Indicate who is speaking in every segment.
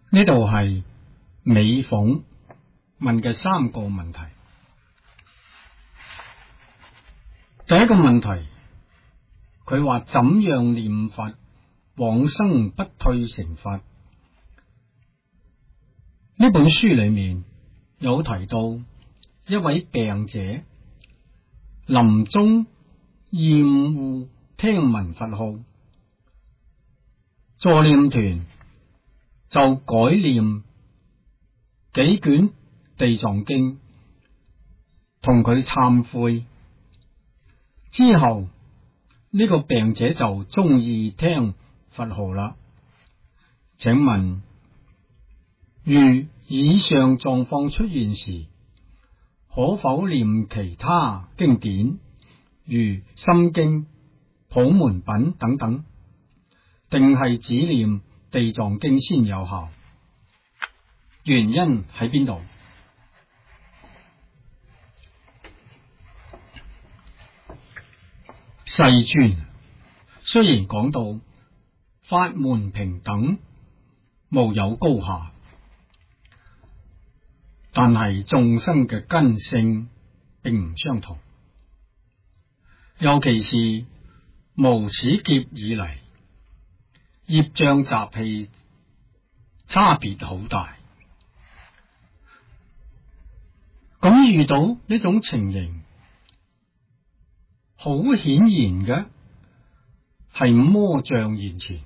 Speaker 1: 呢度係美鳳問嘅3個問題。第一個問題，佢話怎樣念佛往生不退成佛？呢本書裏面有提到一位病者臨終厭惡聽聞佛號，助念團就改念幾卷地藏經同佢懺悔，之後呢個病者就中意聽佛號啦。請問如以上狀況出現時，可否念其他經典如心經、普門品等等，定係只念地藏經先有效？原因喺邊度？世尊雖然講到法門平等，無有高下，但係眾生嘅根性並唔相同，尤其是無始劫以嚟，業障習氣差別好大。咁遇到呢種情形，好顯然嘅係魔障現前，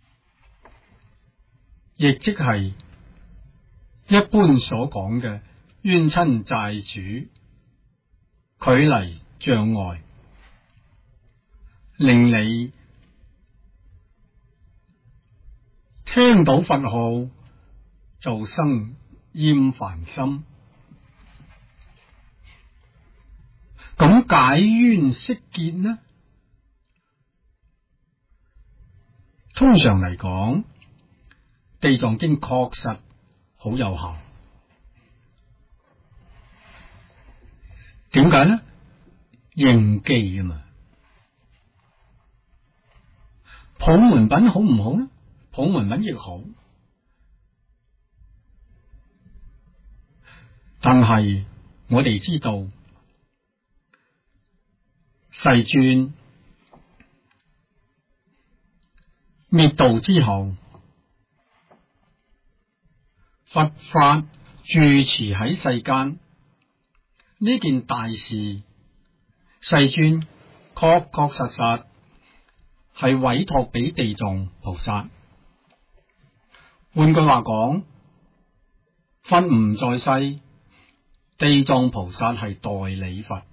Speaker 1: 亦即係一般所講嘅冤親債主距離障礙，令你聽到佛號就生厭煩心。咁解冤釋結呢？通常嚟講，地藏經確實好有效。點解呢？應機啊嘛。普門品好唔好呢？普門品亦好，但係我哋知道，世尊滅度之後，佛法住持喺世間呢件大事，世尊確確實實係委託俾地藏菩薩。換句話講，佛唔在世，地藏菩薩係代理佛。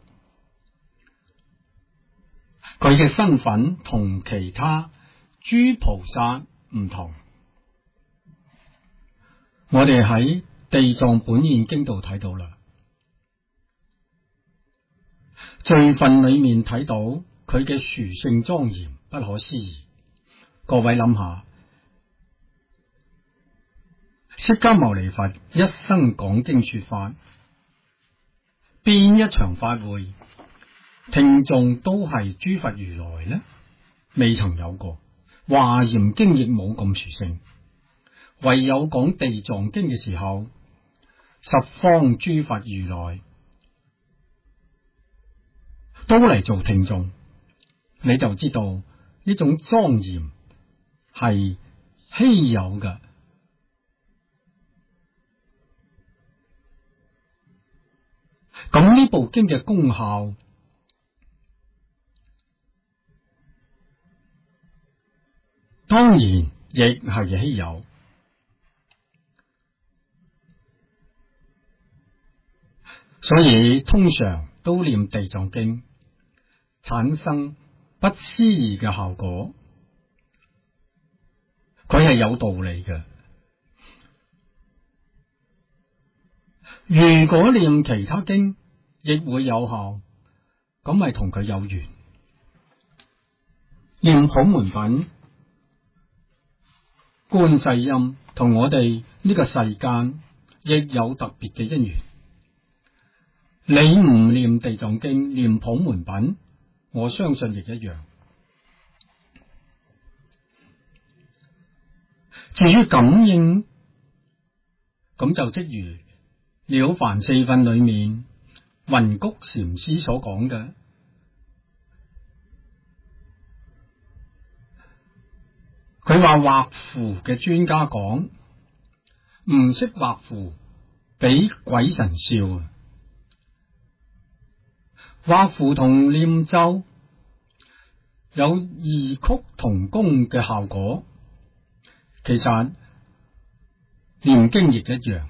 Speaker 1: 佢嘅身份同其他諸菩薩唔同。我哋喺地藏本願經度睇到啦，序分裏面睇到佢嘅殊勝莊嚴不可思議。各位諗下，釋迦牟尼佛一生講經說法，邊一場法會聽眾都係諸佛如來呢？未曾有過。華嚴經亦冇咁殊勝，唯有講地藏經嘅時候，十方諸佛如來都嚟做聽眾，你就知道呢種莊嚴係稀有嘅。咁呢部經嘅功效，當然亦係稀有。所以通常都念地藏經，產生不思議嘅效果，佢係有道理嘅。如果念其他經亦會有效，咁咪同佢有緣。念普門品、觀世音同我哋呢個世間亦有特別嘅因緣。你唔念地藏經，念普門品，我相信亦一樣。至於感應咁就即如了凡四訓裏面雲谷禪師所講嘅，佢話畫符嘅專家講，唔識畫符俾鬼神笑啊！畫符同念咒有異曲同工嘅效果，其實念經亦一樣。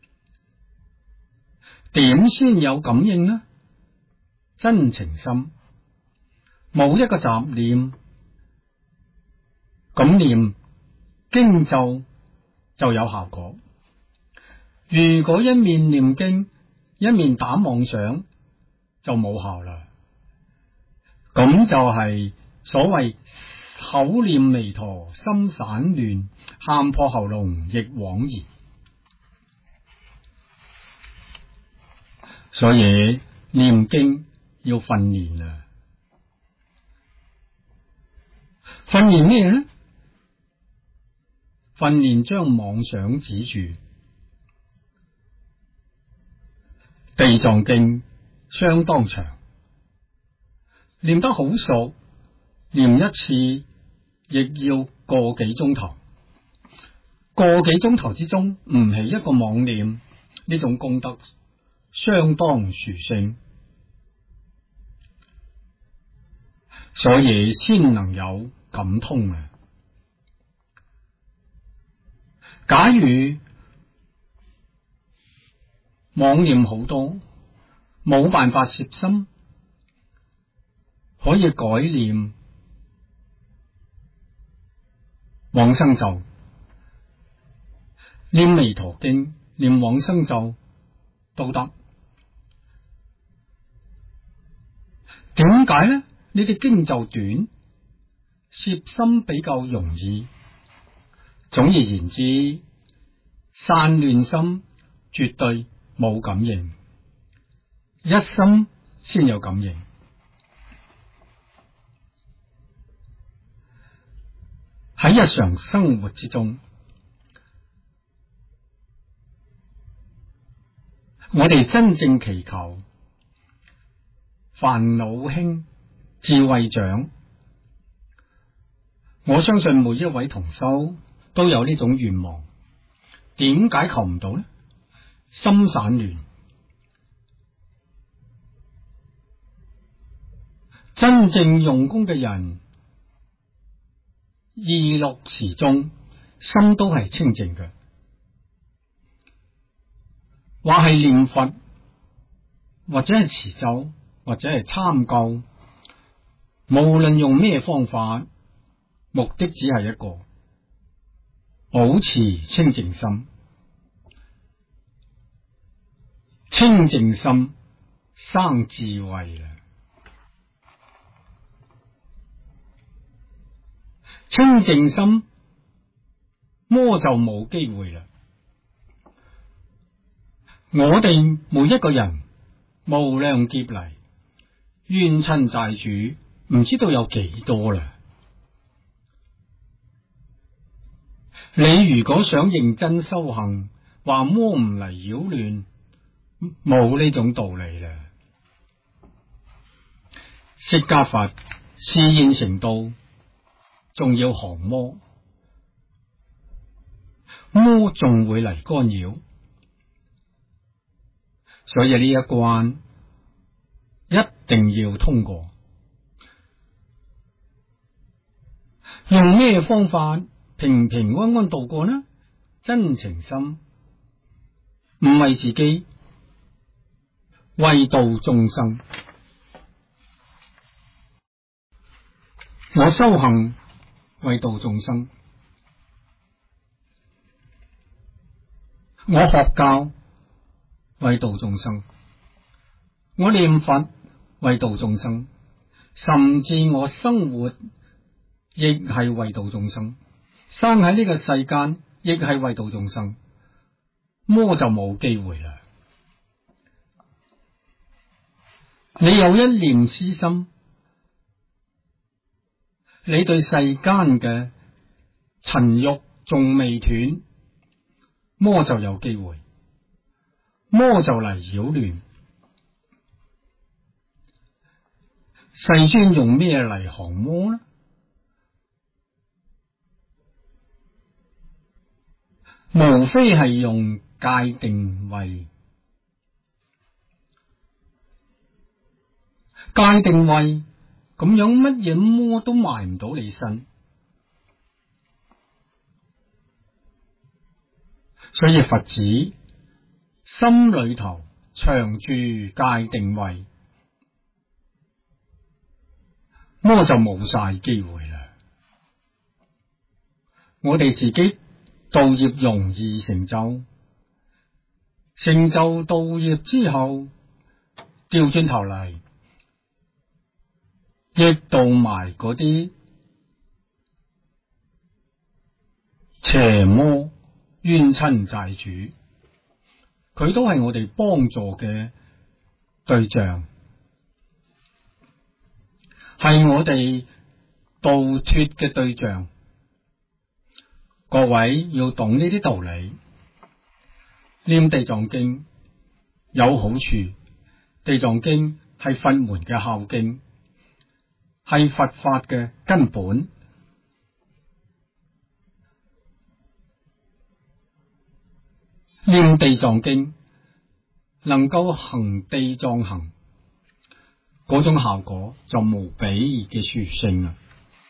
Speaker 1: 點先有感應呢？真情心，冇一個雜念，咁念經咒就有效果。如果一面念經，一面打妄想，就冇效啦。咁就係所謂口念彌陀心散亂，喊破喉嚨亦枉然。所以念經要訓練啊！訓練咩呢？訓練將妄想止住。地藏經相當長，念得好熟，念一次亦要個幾鐘頭。個幾鐘頭之中唔起一個妄念，呢種功德相當殊勝，所以先能有感通啊！假如妄念好多，冇辦法攝心，可以改念往生咒，念彌陀經，念往生咒都得。點解呢？呢啲經咒短，攝心比較容易。總而言之，散亂心絕對冇感應，一心先有感應。喺日常生活之中，我哋真正祈求煩惱輕，智慧長。我相信每一位同修都有呢種願望。點解求唔到呢？心散亂，真正用功嘅人，意樂時中，心都係清淨嘅，或係念佛，或者係持咒，或者係參究，無論用咩方法，目的只係一個，保持清淨心。清淨心生智慧啦，清淨心魔就冇機會啦。我哋每一個人無量劫嚟，冤親債主唔知道有幾多啦。你如果想認真修行，話魔唔嚟擾亂，冇呢種道理啦。釋迦佛示現成道，仲要降魔，魔仲會嚟干擾，所以呢一關一定要通過。用咩方法平平安安度過呢？真情心，唔為自己，為度眾生。我修行為度眾生，我學教為度眾生，我念佛為度眾生，甚至我生活亦係為度眾生，生喺呢個世間亦係為度眾生，魔就冇機會啦。你有一念私心，你對世間嘅塵欲仲未斷，魔就有機會。 魔就嚟擾亂。世尊用咩嚟降魔呢？無非係用戒定慧。戒定慧咁樣，乜嘢魔都埋唔到你身。所以佛子心裏頭長住戒定慧，魔就冇晒機會啦。我哋自己道業容易成就，成就道業之後，調轉頭嚟益到埋嗰啲邪魔冤親債主，佢都係我哋幫助嘅對象，係我哋度脫嘅對象。各位要懂呢啲道理，念地藏經有好處。地藏經係佛門嘅孝經，係佛法嘅根本。念地藏經能夠行地藏行，嗰種效果就無比嘅殊勝啊！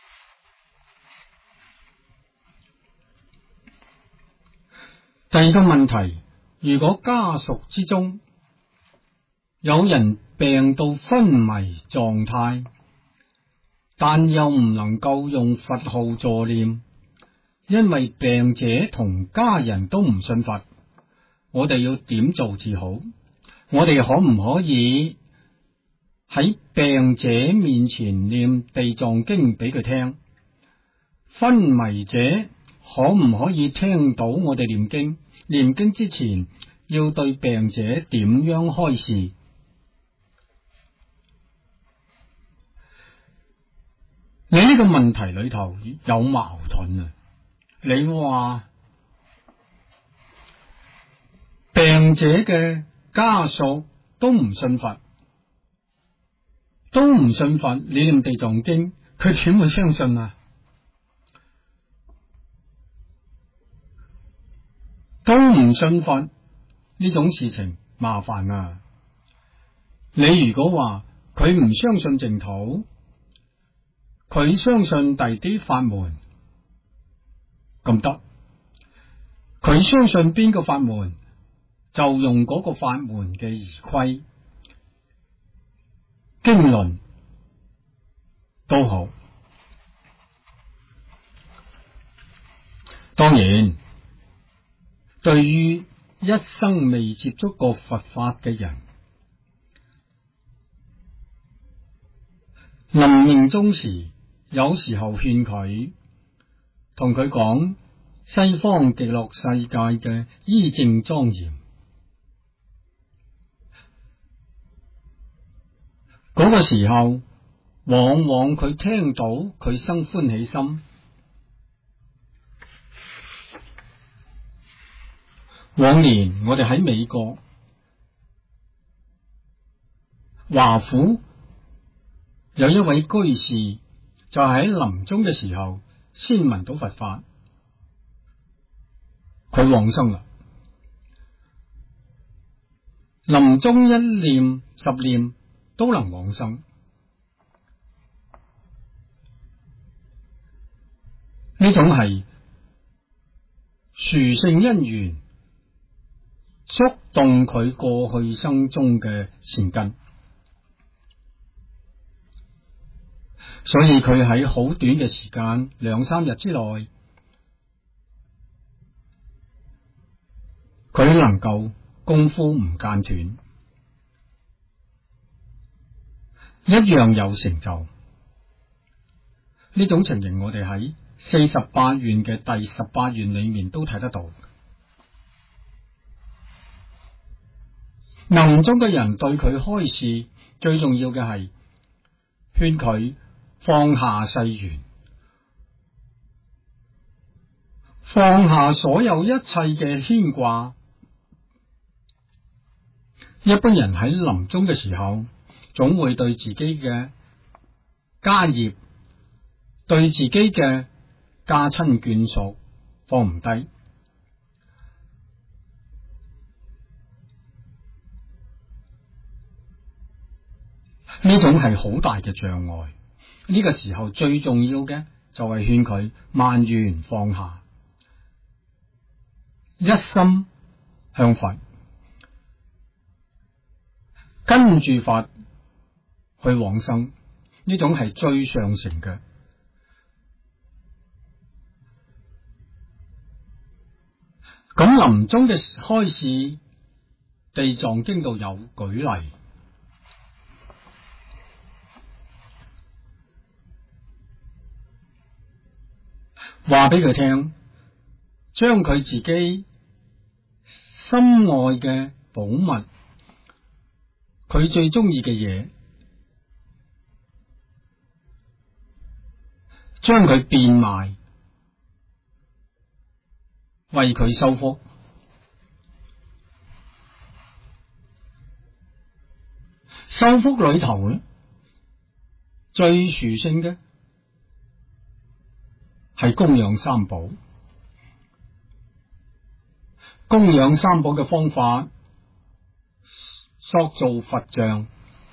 Speaker 1: 第二個問題，如果家屬之中有人病到昏迷狀態，但又唔能夠用佛號助念，因為病者同家人都唔信佛，我哋要點做至好？我哋可唔可以喺病者面前念地藏經俾佢聽？昏迷者可唔可以聽到我哋念經？念經之前要對病者點樣開示？你呢個問題裏頭有矛盾啊！你話病者嘅家屬都唔信佛，都唔信佛，你念地藏經，佢點會相信啊？都唔信佛呢種事情麻煩啊！你如果話佢唔相信淨土，佢相信第啲法門，咁得。佢相信邊個法門，就用嗰個法門嘅儀規經論都好。當然，對於一生未接觸過佛法嘅人，臨命終時，有時候勸佢，同佢講西方極樂世界嘅依正莊嚴，嗰個時候，往往佢聽到佢生歡喜心。往年我哋喺美國華府有一位居士，就喺臨終嘅時候先聞到佛法，佢往生啦。臨終一念十念都能往生，呢種係殊勝因緣觸動佢過去生中嘅善根，所以佢喺好短嘅時間2-3日之內，佢能夠功夫唔間斷，一樣有成就。呢種情形我哋喺48願嘅第18願裏面都睇得到。臨終嘅人對佢開示，最重要嘅係勸佢放下世緣，放下所有一切嘅牽掛， 一般人喺臨終嘅時候，總會對自己嘅家業、對自己嘅家親眷屬放唔低。呢種係好大嘅障礙。呢個時候最重要嘅就係勸佢萬緣放下，一心向佛，跟住佛去往生。呢種係最上乘嘅。咁臨終嘅開示，地藏經度有舉例，話俾佢聽，將佢自己心愛嘅寶物，佢最中意嘅嘢，將佢變賣，為佢修福。修福裏頭咧，最殊勝嘅係供養三寶。供養三寶嘅方法，塑造佛像。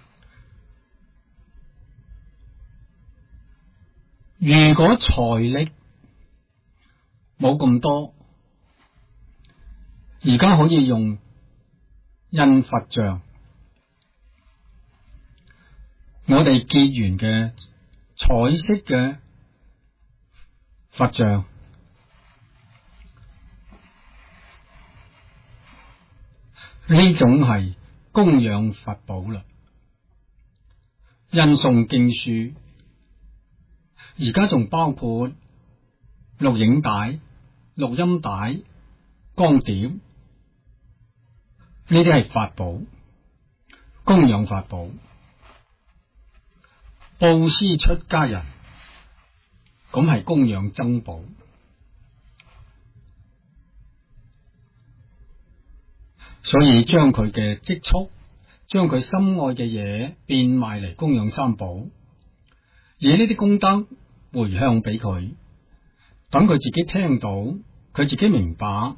Speaker 1: 如果財力冇咁多，而家可以用印佛像。我哋結緣嘅彩色嘅佛像，呢種係供養佛寶啦。印誦經書，而家仲包括錄影帶、錄音帶、光碟，呢啲係法寶，供養法寶。布施出家人，咁係供養僧寶。所以將佢嘅積蓄，將佢心愛嘅嘢變賣嚟供養三寶，而呢啲功德回向俾佢，等佢自己聽到，佢自己明白，呢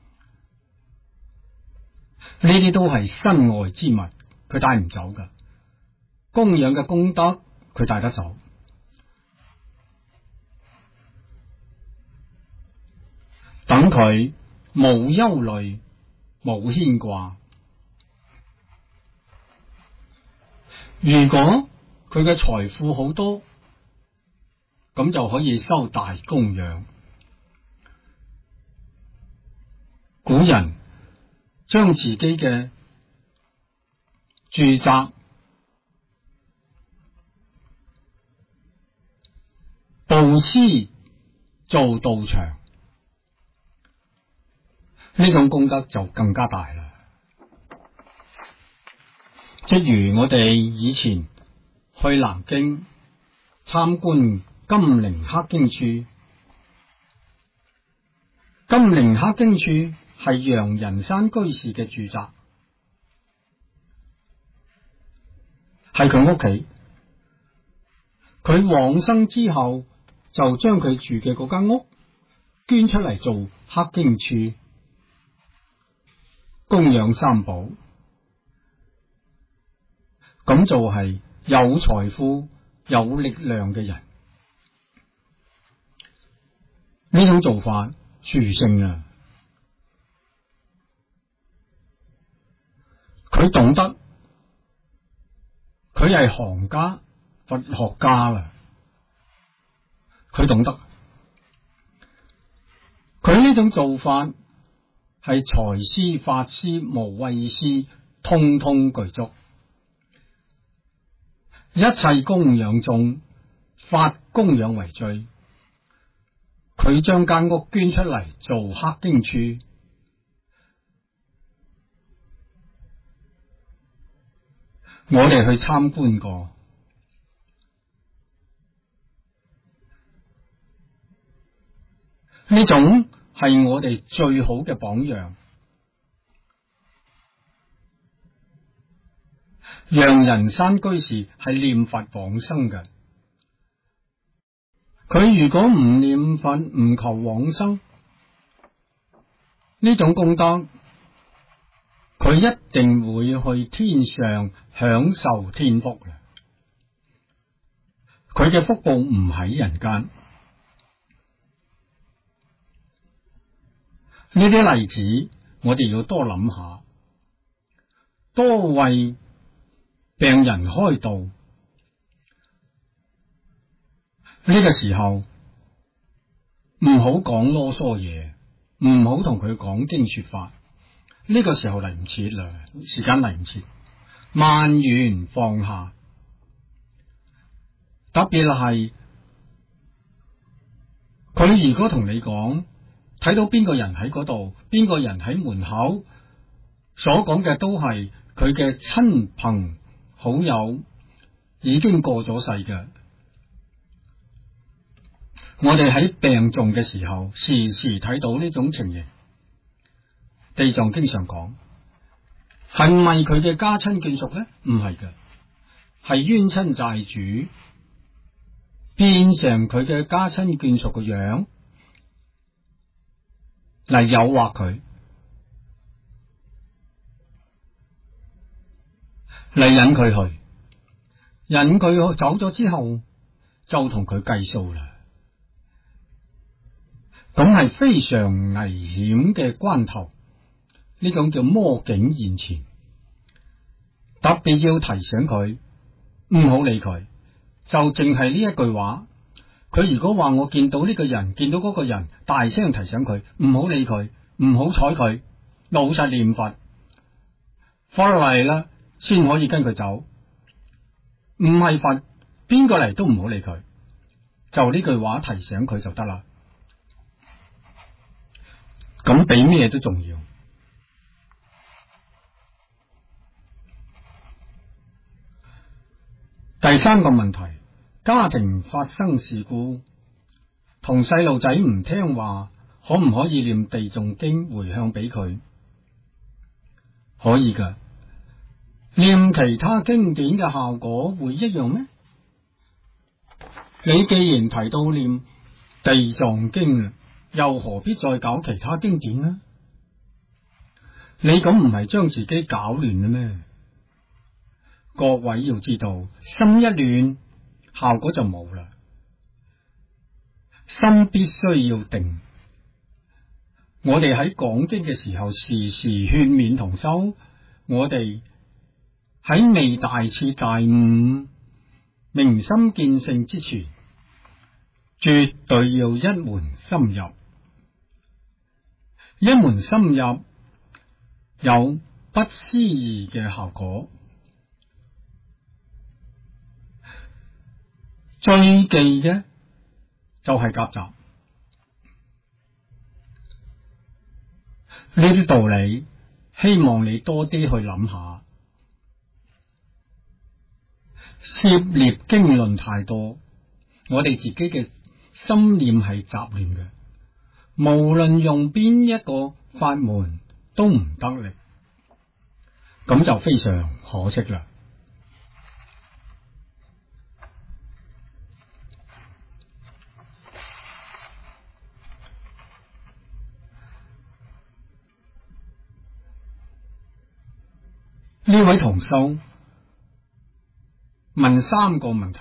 Speaker 1: 啲都係身外之物，佢帶唔走噶。供養嘅功德，佢帶得走。等佢無憂慮，無牽掛。如果佢嘅財富好多，咁就可以收大供養。古人將自己嘅住宅布施做道場，呢種功德就更加大啦。即如我哋以前去南京參觀金陵刻經處，金陵刻經處係楊仁山居士嘅住宅，係佢屋企。佢往生之後，就將佢住嘅嗰間屋捐出嚟做刻經處，供養三寶。咁就係有財富、有力量嘅人，呢種做法殊勝啊！佢懂得，佢係行家、佛學家啦。佢懂得，佢呢種做法係財施、法施、無畏施，通通具足。一切供養中，法供養為最。佢將間屋捐出嚟做刻經處，我哋去參觀過。呢種係我哋最好嘅榜樣。 楊仁山居士係念佛往生嘅，佢如果唔念佛唔求往生，呢種功德佢一定會去天上享受天福啦。佢嘅福報唔喺人間。呢啲例子我哋要多諗下，多為病人開導。呢個時候唔好講囉嗦嘢，唔好同佢講經說法。呢個時候嚟唔切啦，時間嚟唔切，萬緣放下。特別係佢如果同你講，睇到邊個人喺嗰度，邊個人喺門口，所講嘅都係佢嘅親朋好友，已經過咗世嘅。我哋喺病重嘅時候，時時睇到呢種情形。地藏經上講，係咪佢嘅家親眷屬呢？唔係嘅，係冤親債主變成佢嘅家親眷屬嘅樣嚟誘惑佢，嚟引佢去，引佢走咗之後就同佢計數啦。咁係非常危險嘅關頭，呢種叫魔境現前，特別要提醒佢唔好理佢，就淨係呢一句話。佢如果話我見到呢個人，見到嗰個人，大聲提醒佢唔好理佢，唔好睬佢，老實念佛，佛嚟啦先可以跟佢走。唔係佛，邊個嚟都唔好理佢，就呢句話提醒佢就得啦。咁比咩都重要。第三個問題，家庭發生事故，同細路仔唔聽話，可唔可以念地藏經回向俾佢？可以噶，念其他經典嘅效果會一樣咩？你既然提到念地藏經，又何必再搞其他經典呢？你咁唔係將自己搞亂啦咩？各位要知道，心一亂，效果就冇啦。心必須要定。我哋喺講經嘅時候，時時勸勉同修，我哋喺未大徹大悟、明心見性之前，絕對要一門深入。一門深入有不思議嘅效果。最忌嘅就係夾雜。呢啲道理，希望你多啲去諗下。涉獵經論太多，我哋自己嘅心念係雜亂嘅，無論用邊一個法門都唔得力，咁就非常可惜啦。呢位同修問三個問題。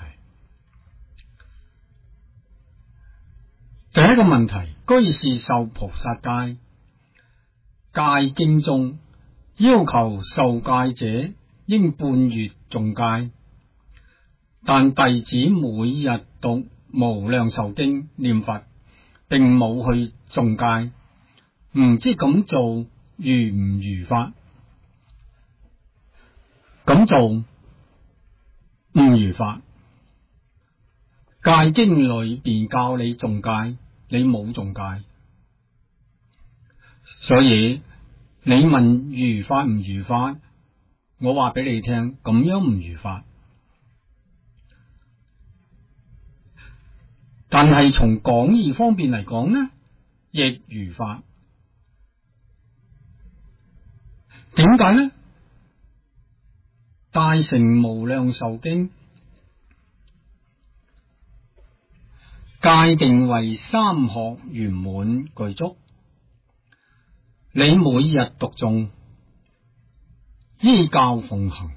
Speaker 1: 第一個問題，居士受菩薩戒，戒經中要求受戒者應半月誦戒，但弟子每日讀無量壽經念佛，並冇去誦戒，唔知咁做如唔如法？咁做唔如法。戒經裏邊教你誦戒，你冇誦戒，所以你問如法唔如法，我話俾你聽，咁樣唔如法。但係從講義方面嚟講呢，亦如法。點解呢？ 大乘無量壽經界定為三學圓滿具足，你每日讀誦，依教奉行，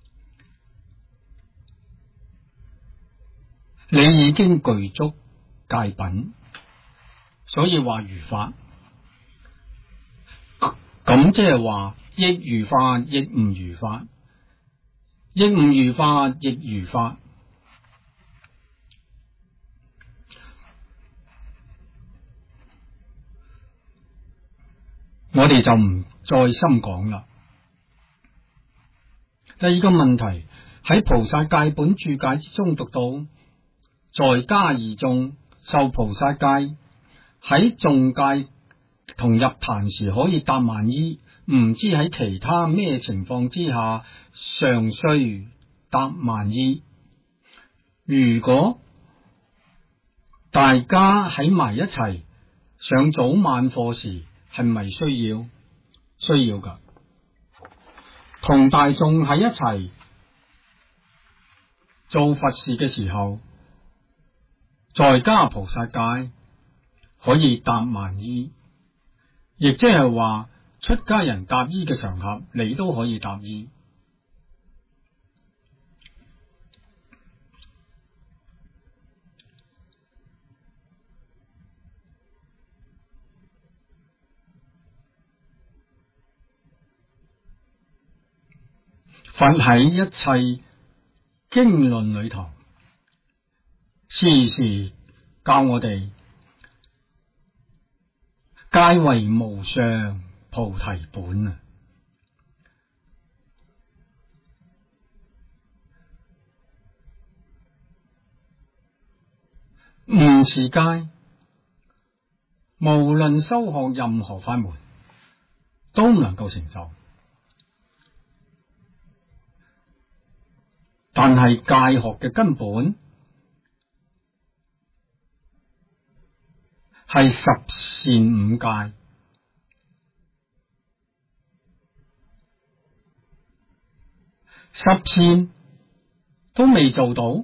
Speaker 1: 你已經具足戒品，所以話如法。咁即係話亦如法，亦唔如法，亦唔如法，亦如法。我哋就唔再深講啦。第二個問題，喺菩薩戒本注解之中讀到，在家二眾受菩薩戒，喺誦戒同入壇時可以答萬依，唔知喺其他咩情況之下尚需答萬依。如果大家喺埋一齊上早晚課時，係咪需要？需要噶。同大眾喺一齊做佛事嘅時候，在家菩薩戒可以答萬依，亦即係話出家人答依嘅場合，你都可以答依。佛喺一切經論裏頭，時時教我哋戒為無上菩提本啊！唔持戒，無論修學任何法門，都唔能夠成就。但係戒學嘅根本係十善五戒，十善都未做到，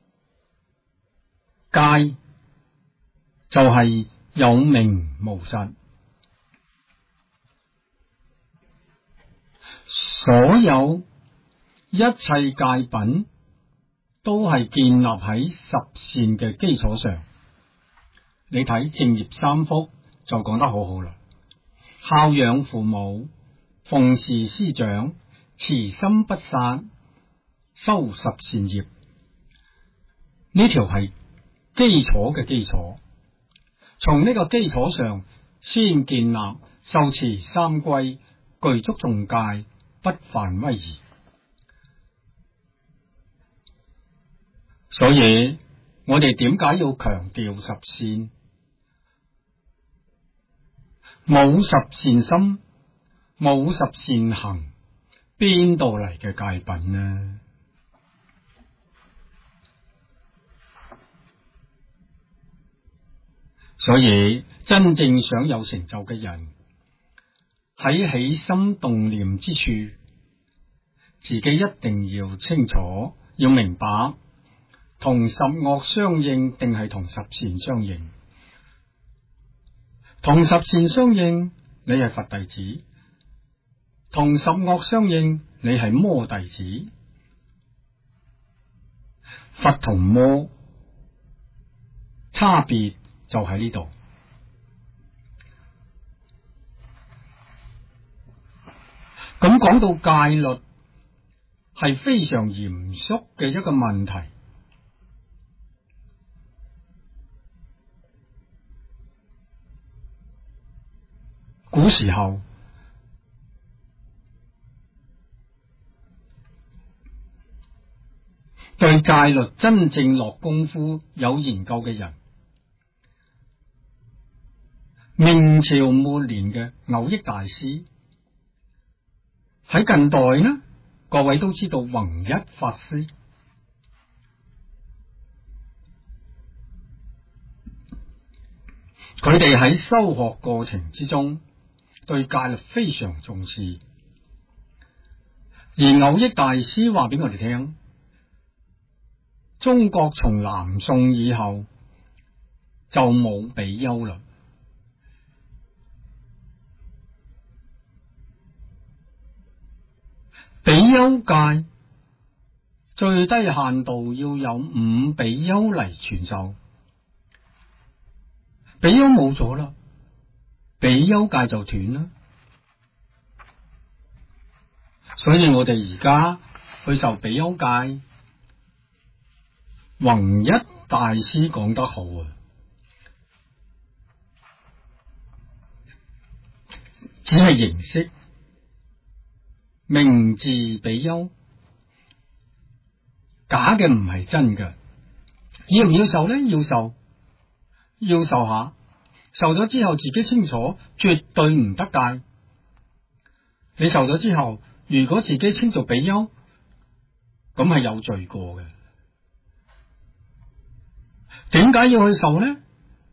Speaker 1: 戒就係有名無實。所有一切戒品都係建立喺十善嘅基礎上。你睇正業三福就講得好好啦，孝養父母，奉事師長，慈心不殺，修十善業，呢條係基礎嘅基礎。從呢個基礎上先建立受持三歸，具足誦戒，不犯威儀。所以我哋點解要強調十善？冇十善心，冇十善行，邊度嚟嘅戒品呢？所以真正想有成就嘅人，喺起心動念之處，自己一定要清楚，要明白，同十惡相應定係同十善相應？同十善相應，你係佛弟子；同十惡相應，你係魔弟子。佛同魔差別就喺呢度。咁講到戒律，係非常嚴肅嘅一個問題。古時候對戒律真正落功夫、有研究嘅人，明朝末年嘅藕益大師，喺近代呢，各位都知道弘一法師，佢哋喺修學過程之中，對戒律非常重視， 而偶益大師話俾我哋聽，中國從南宋以後就冇比丘啦。比丘戒最低限度要有5比丘嚟傳授，比丘冇咗啦，比丘戒就斷啦。所以我哋而家去受比丘戒，弘一大師講得好啊，只係形式，名字比丘，假嘅唔係真嘅。要唔要受呢？要受，要受下，受咗之後自己清楚，絕對唔得戒。你受咗之後，如果自己稱做比丘，咁係有罪過嘅。點解要去受呢？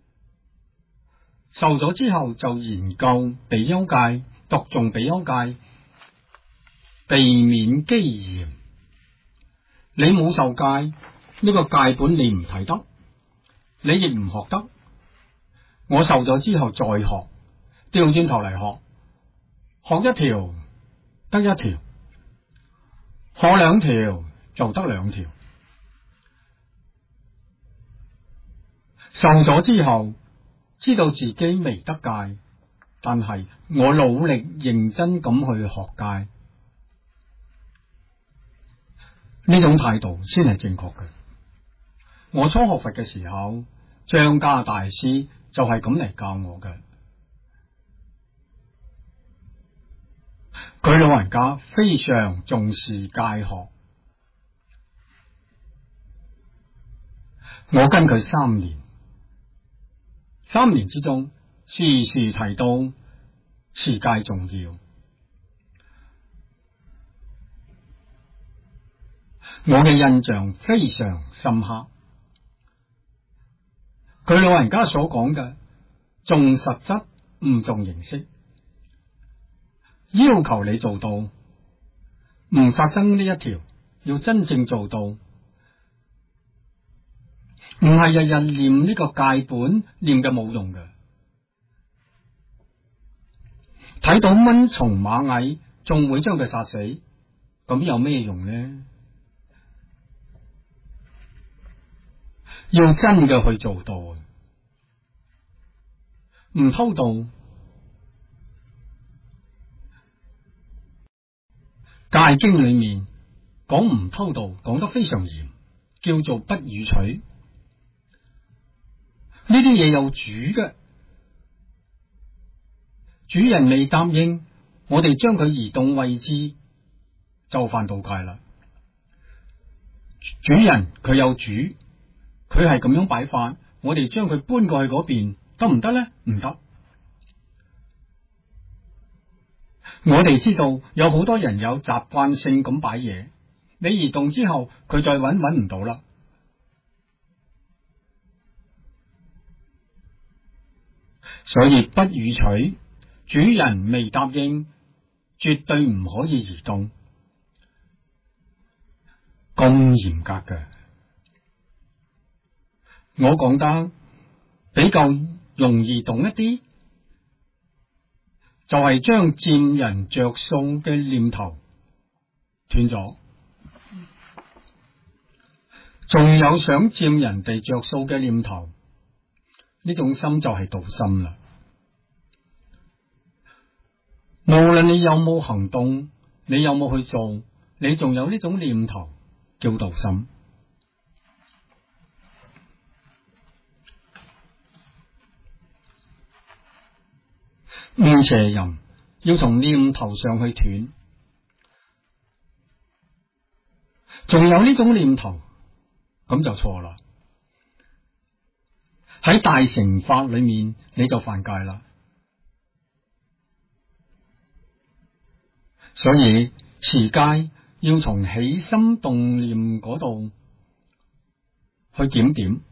Speaker 1: 受咗之後就研究比丘戒，讀誦比丘戒，避免譏嫌。你冇受戒，呢個戒本你唔睇得，你亦唔學得。我受咗之後再學，調轉頭嚟學，學一條得一條，學2條就得2條。受咗之後，知道自己未得戒，但係我努力認真咁去學戒，呢種態度先係正確嘅。我初學佛嘅時候，張家大師就係咁嚟教我嘅。佢老人家非常重視戒學，我跟佢3年，3年之中時時提到持戒重要。我嘅印象非常深刻。佢老人家所講嘅重實質唔重形式，要求你做到，唔殺生呢一條要真正做到，唔係日日念呢個戒本，念嘅冇用嘅。睇到蚊蟲螞蟻仲會將佢殺死，咁有咩用呢？要真嘅去做到，唔偷盜。戒經裏面講唔偷盜，講得非常嚴，叫做不與取。呢啲嘢有主嘅，主人未答應，我哋將佢移動位置就犯盜戒啦。主人佢有主，佢係咁樣擺法，我哋將佢搬過去嗰邊，得唔得呢？唔得。我哋知道有好多人有習慣性咁擺嘢，你移動之後，佢再揾唔到啦。所以不與取，主人未答應，絕對唔可以移動。咁嚴格嘅，我講得比較容易懂一啲，就係將佔人着數嘅念頭斷咗，仲有想佔人哋着數嘅念頭，呢種心就係盜心啦。無論你有冇行動，你有冇去做，你仲有呢種念頭，叫盜心。邪淫要從念頭上去斷，仲有呢種念頭，咁就錯啦。喺大乘法裏面，你就犯戒啦。所以持戒要從起心動念嗰度去檢點，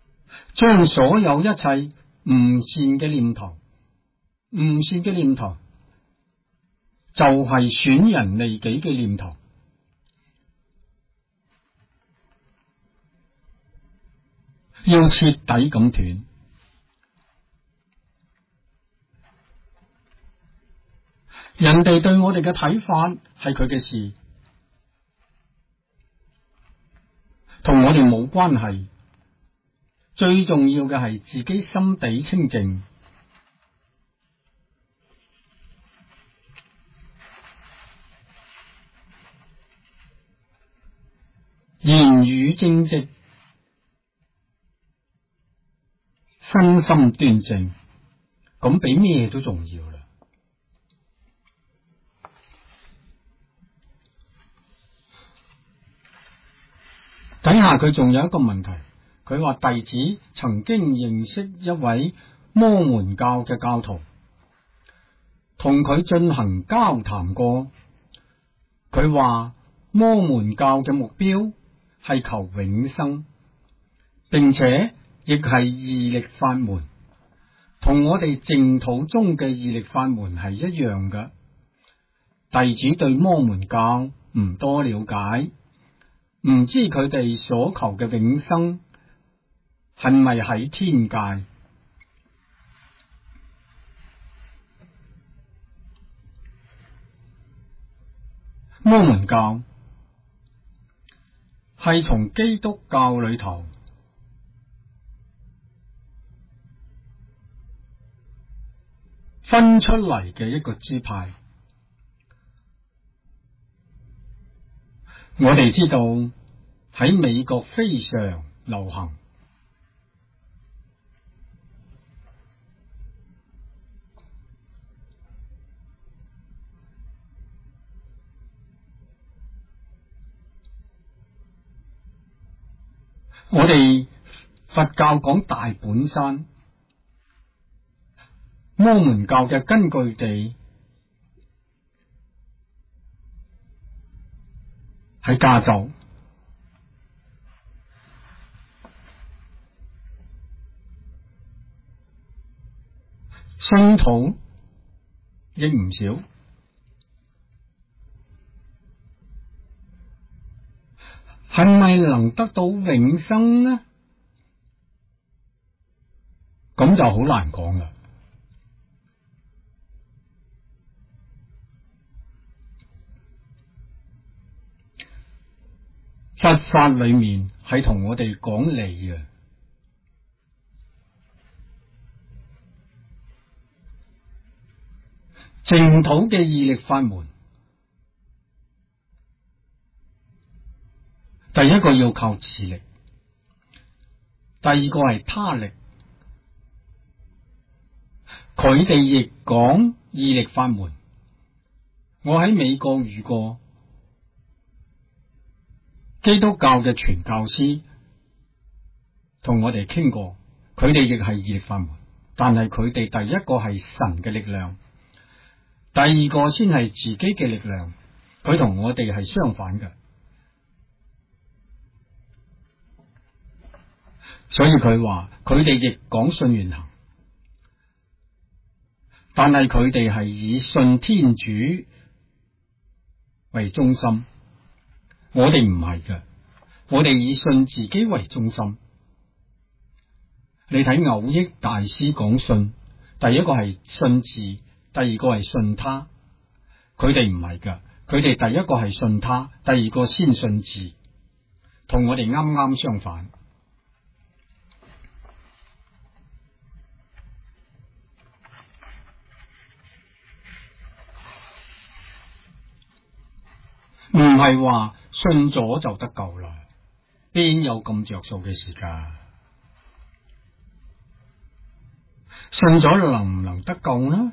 Speaker 1: 將所有一切唔善嘅念頭就係損人利己嘅念頭。要徹底咁斷。人哋對我哋嘅睇法係佢嘅事，同我哋冇關係。最重要嘅係自己心地清淨，言語正直，身心端正，咁比咩都重要啦。底下佢仲有一個問題，佢話弟子曾經認識一位摩門教嘅教徒，同佢進行交談過。佢話摩門教嘅目標係求永生，並且亦係義力法門，同我哋淨土中嘅義力法門係一樣嘅。弟子對摩門教唔多了解，唔知佢哋所求嘅永生係咪喺天界？摩門教係從基督教裏頭分出嚟嘅一個支派。我哋知道喺美國非常流行，我哋佛教講大本山，摩門教嘅根據地喺加州，信徒亦唔少。係咪能得到永生呢？咁就好難講啦。佛法裏面係同我哋講理啊，淨土嘅義力法門，第一個要靠自力，第二個係他力。佢哋亦講義力法門。我喺美國遇過基督教嘅傳教師，同我哋傾過，佢哋亦係義力法門，但係佢哋第一個係神嘅力量，第二個先係自己嘅力量。佢同我哋係相反嘅，所以佢話佢哋亦講信願行，但係佢哋係以信天主為中心。我哋唔係嘅，我哋以信自己為中心。你睇偶益大師講信，第一個係信自，第二個係信他。佢哋唔係嘅，佢哋第一個係信他，第二個先信自，同我哋啱啱相反。唔係話信咗就得救啦，邊有咁着數嘅事㗎？信咗能唔能得救呢？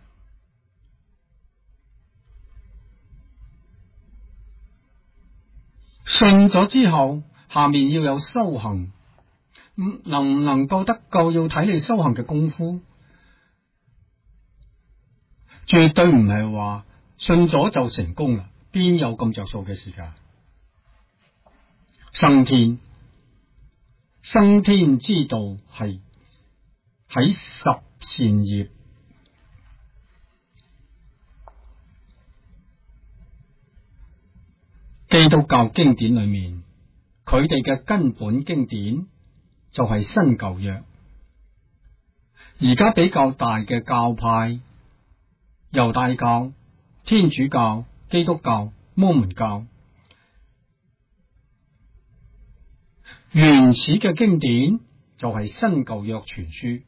Speaker 1: 信咗之後，下面要有修行，能唔能夠得救要睇你修行嘅功夫，絕對唔係話信咗就成功啦。邊有咁着數嘅事㗎？生天之道係喺十善業， 基督教經典裏面，佢哋嘅根本經典就係新舊約。而家比較大嘅教派，猶太教、天主教、基督教、摩門教，原始嘅經典就係新舊約傳書。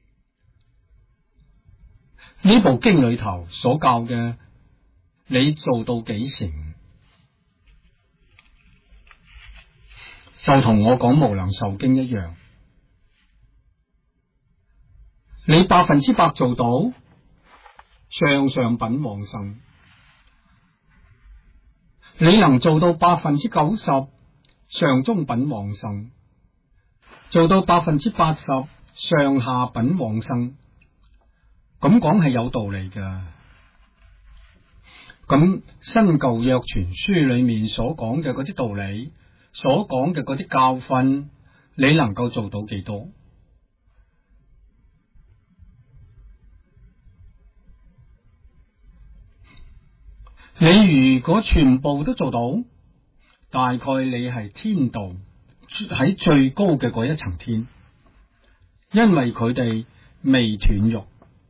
Speaker 1: 呢部經裏頭所教嘅，你做到幾成？就同我講無量壽經一樣，你100%做到上品往生，你能做到90%上中品往生，做到80%上下品往生，咁講係有道理噶。咁新舊約傳書裏面所講嘅嗰啲道理，所講嘅嗰啲教訓，你能夠做到幾多？你如果全部都做到，大概你係天道喺最高嘅嗰一層天，因為佢哋未斷欲。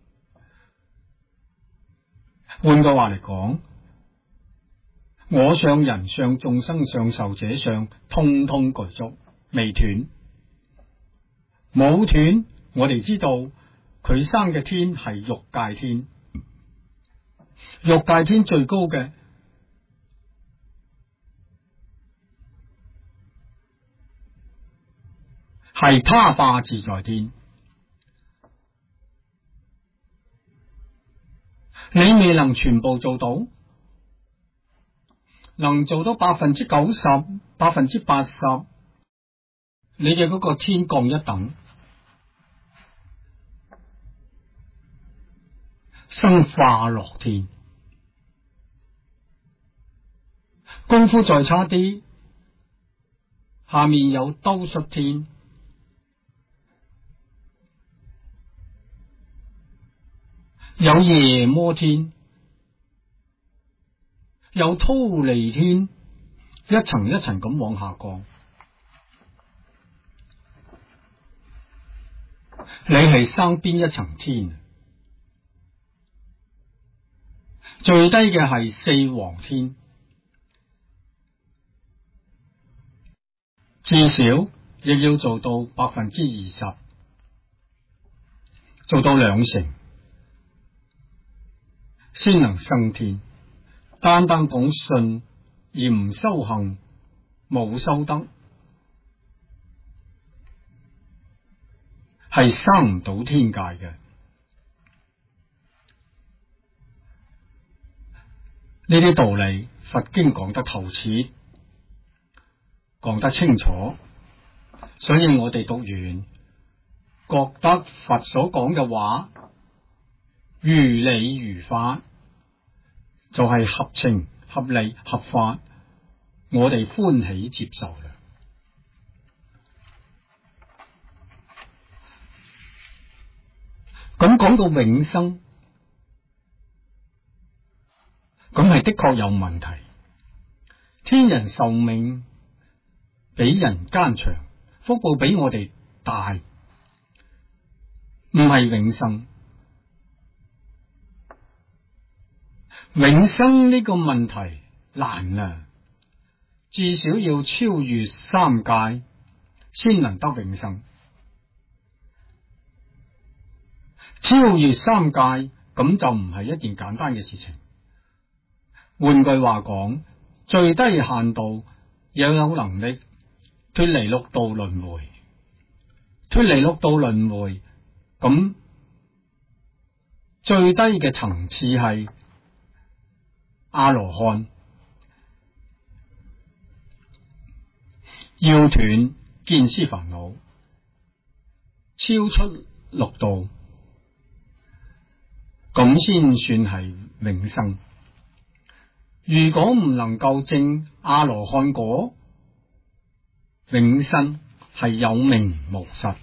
Speaker 1: 換句話嚟講，我相、人相、眾生相、壽者相，通通具足，未斷。冇斷，我哋知道佢生嘅天係欲界天。欲界天最高嘅係他化自在天。你未能全部做到，能做到90%、80%，你嘅嗰個天降一等，生化樂天。功夫再差啲，下面有兜率天，有夜摩天，有忉利天，一層一層咁往下降。你係生邊一層天？最低嘅係四皇天，至少亦要做到20%，做到2成，先能生天。單單講信而唔修行，冇修德，係生唔到天界嘅。呢啲道理，佛經講得透徹，講得清楚，所以我哋讀完，覺得佛所講嘅話如理如法，就係合情合理合法，我哋歡喜接受啦。咁講到永生，咁係的確有問題。天人壽命比人間長，福報比我哋大，唔係永生。永生呢個問題難啊，至少要超越3界先能得永生。超越3界咁就唔係一件簡單嘅事情。換句話講，最低限度又有能力脫離6道輪迴。脫離6道輪迴，咁最低嘅層次係阿羅漢，要斷見思煩惱，超出6道，咁先算係永生。如果唔能夠證阿羅漢果，永生係有名無實。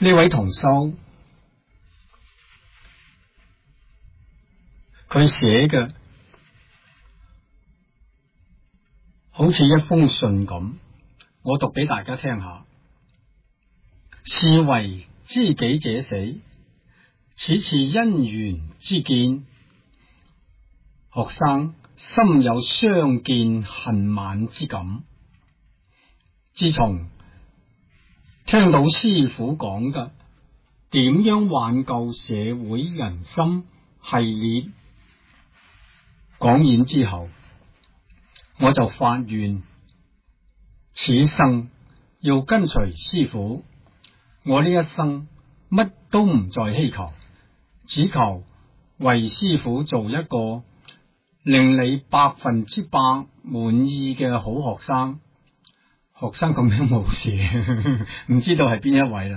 Speaker 1: 呢位同修，佢寫嘅好似一封信咁，我讀俾大家聽下。是為知己者死，此次因緣之見，學生心有相見恨晚之感。自從聽到師父講嘅點樣挽救社會人心系列講演之後，我就發願此生要跟隨師父，我呢一生乜都唔再希求，只求為師父做一個令你100%滿意嘅好學生。學生咁樣冇事，唔知道係邊一位啦。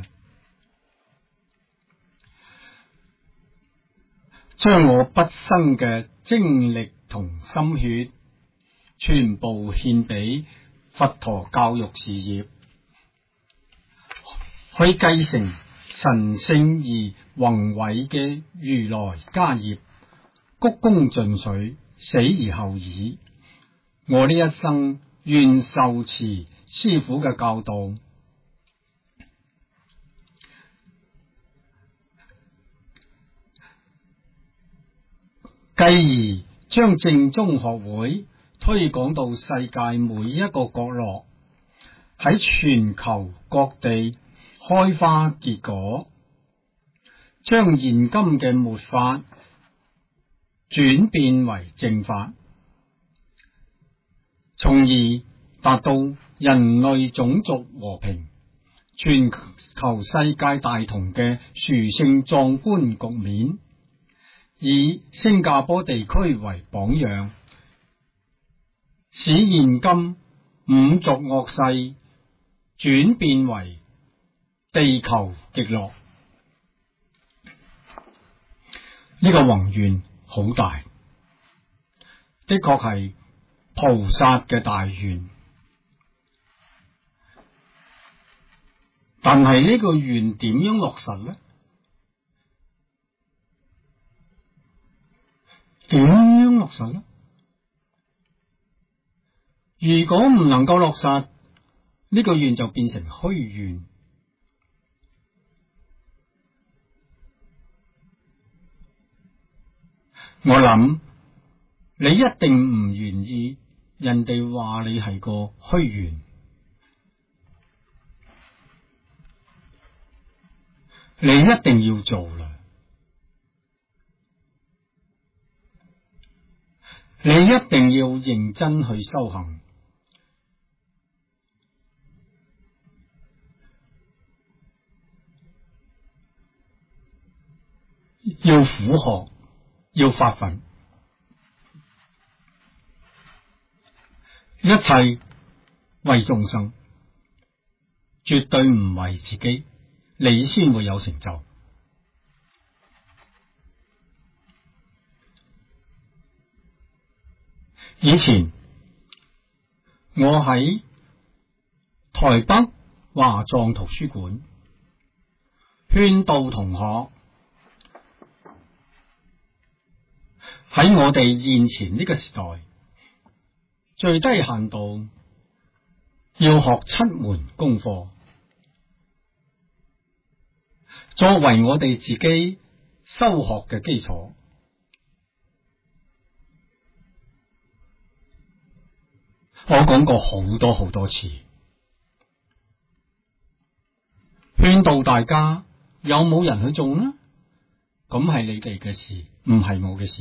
Speaker 1: 將我畢生嘅精力同心血，全部獻俾佛陀教育事業，去繼承神聖而宏偉嘅如來家業，鞠躬盡瘁，死而後已。我呢一生願受持師父嘅教導，繼而將正宗學會推廣到世界每一個角落，喺全球各地開花結果，將現今嘅末法轉變為正法，從而達到人類種族和平、全球世界大同嘅殊勝壯觀局面。以新加坡地區為榜樣，使現今五濁惡世轉變為地球極樂。呢個宏願好大，的確係菩薩嘅大願。但係呢個願點樣落實呢？點樣落實呢？如果唔能夠落實，呢個願就變成虛願。我諗你一定唔願意人哋話你係個虛願，你一定要做啦。你一定要認真去修行，要苦學，要發奮，一切為眾生，絕對唔為自己，你先會有成就。以前我喺台北華藏圖書館勸導同學，喺我哋現前呢個時代，最低限度要學7門功課，作為我哋自己修學嘅基礎。我講過好多好多次，勸導大家，有冇人去做呢？咁係你哋嘅事，唔係我嘅事。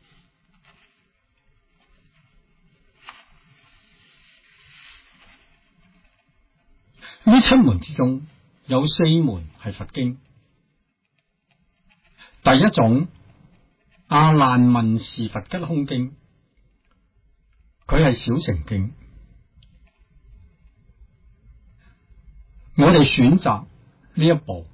Speaker 1: 呢7門之中，有4門係佛經。第一種阿難問事佛吉空經，佢係小乘經，我哋選擇呢一部。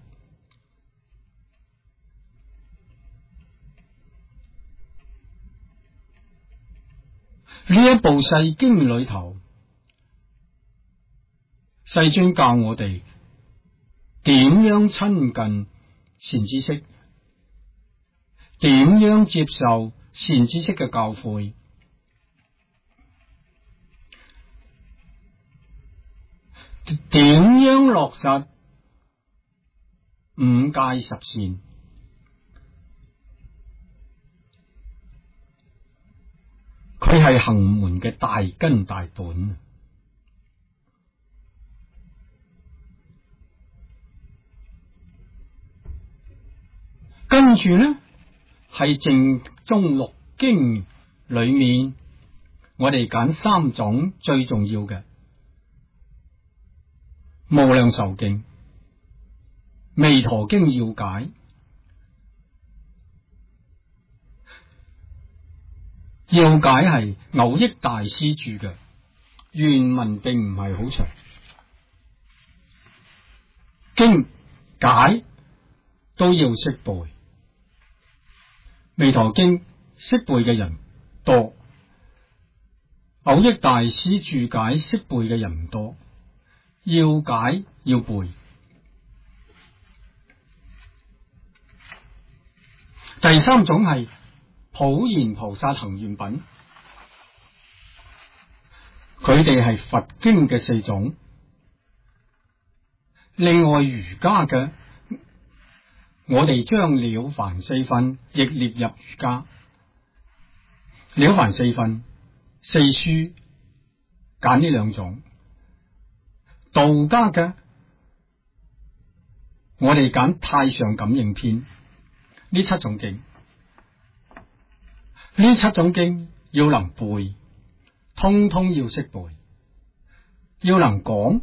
Speaker 1: 呢一部細經裏頭，世尊教我哋點樣親近善知識，點樣接受善知識嘅教誨，點樣落實五戒十善，佢係行門嘅大根大本。跟住呢，係淨宗六經裏面，我哋揀三種最重要嘅：無量壽經、彌陀經要解。要解係蕅益大師著嘅，原文並唔係好長，經解都要識背。彌陀經識背嘅人多，蕅益大師注解識背嘅人唔多，要解要背。第三種係普賢菩薩行願品，佢哋係佛經嘅四種。另外瑜伽嘅，我哋將了凡四訓亦列入瑜伽。了凡四訓四書揀呢兩種。道家嘅，我哋揀太上感應篇呢七種經。呢七種經要能背，通通要識背，要能講，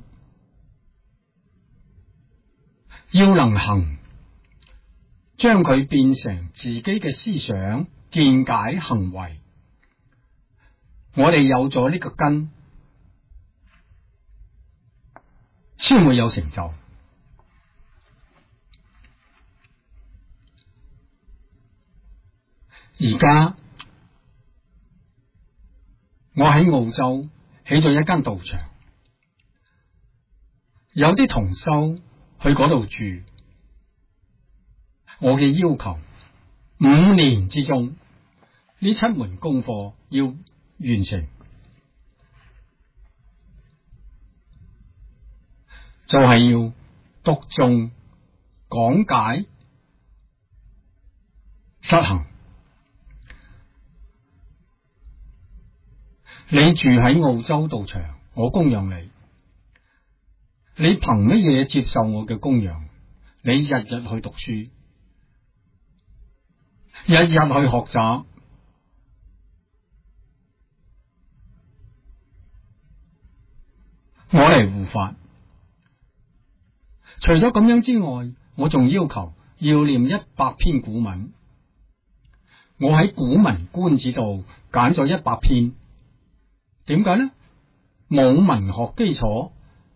Speaker 1: 要能行，將佢變成自己嘅思想、見解、行為。我哋有咗呢個根，先會有成就。而家我喺澳洲起咗一間道場，有啲同修去嗰度住。我嘅要求5年之中，呢7門功課要完成，就係要讀誦、講解、實行。你住喺澳洲道場，我供養你，你憑乜嘢接受我嘅供養？你日日去讀書，日日去學習，我嚟護法。除咗咁樣之外，我仲要求要念100篇古文。我喺古文觀止度揀咗100篇。點解呢？冇文學基礎，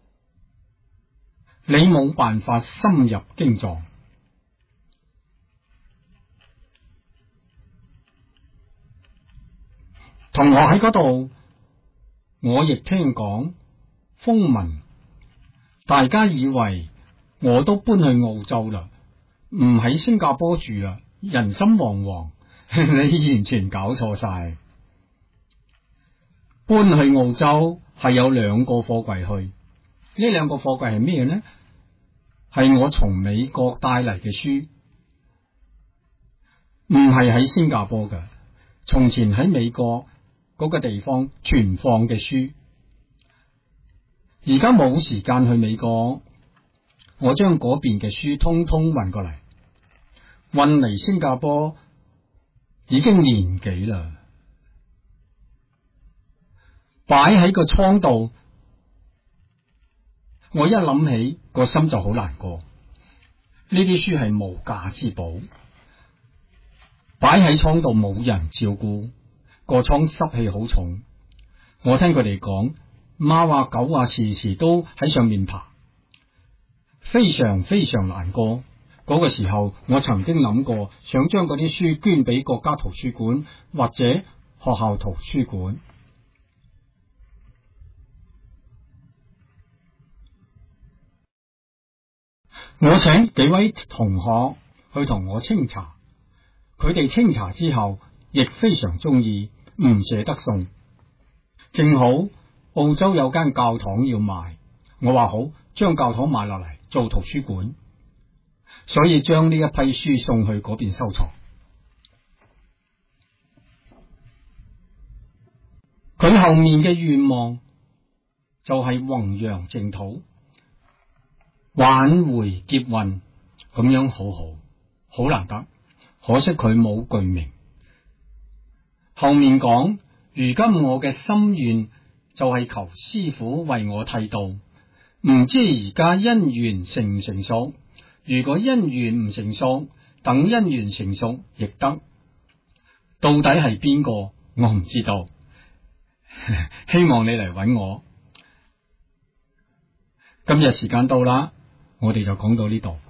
Speaker 1: 你冇辦法深入經藏。同學喺嗰度，我亦聽講風聞，大家以為我都搬去澳洲啦，唔喺新加坡住啦，人心惶惶。你完全搞錯晒。搬去澳洲係有2個貨櫃去，呢2個貨櫃係咩呢？係我從美國帶嚟嘅書，唔係喺新加坡嘅，從前喺美國嗰個地方存放嘅書。而家冇時間去美國，我將嗰邊嘅書通通運過嚟，運嚟新加坡已經年幾啦。擺喺個倉度，我一諗起個心就好難過。呢啲書係無價之寶，擺喺倉度冇人照顧，個倉濕氣好重。我聽佢哋講，貓啊狗啊時時都喺上面爬，非常非常難過。嗰個時候，我曾經諗過，想將嗰啲書捐俾國家圖書館或者學校圖書館。 我請幾位同學去同我清茶，佢哋清茶之後亦非常中意，唔捨得送。正好澳洲有間教堂要賣，我話好將教堂買落嚟做圖書館，所以將呢一批書送去嗰邊收藏。佢後面嘅願望就係弘揚淨土，挽回劫運，咁樣好難得。可惜佢冇具名。後面講，如今我嘅心願就係求師父為我剃度，唔知而家因緣成唔成熟。如果因緣唔成熟，等因緣成熟亦得。到底係邊個，我唔知道。希望你嚟揾我。今日時間到啦，我哋就講到呢度。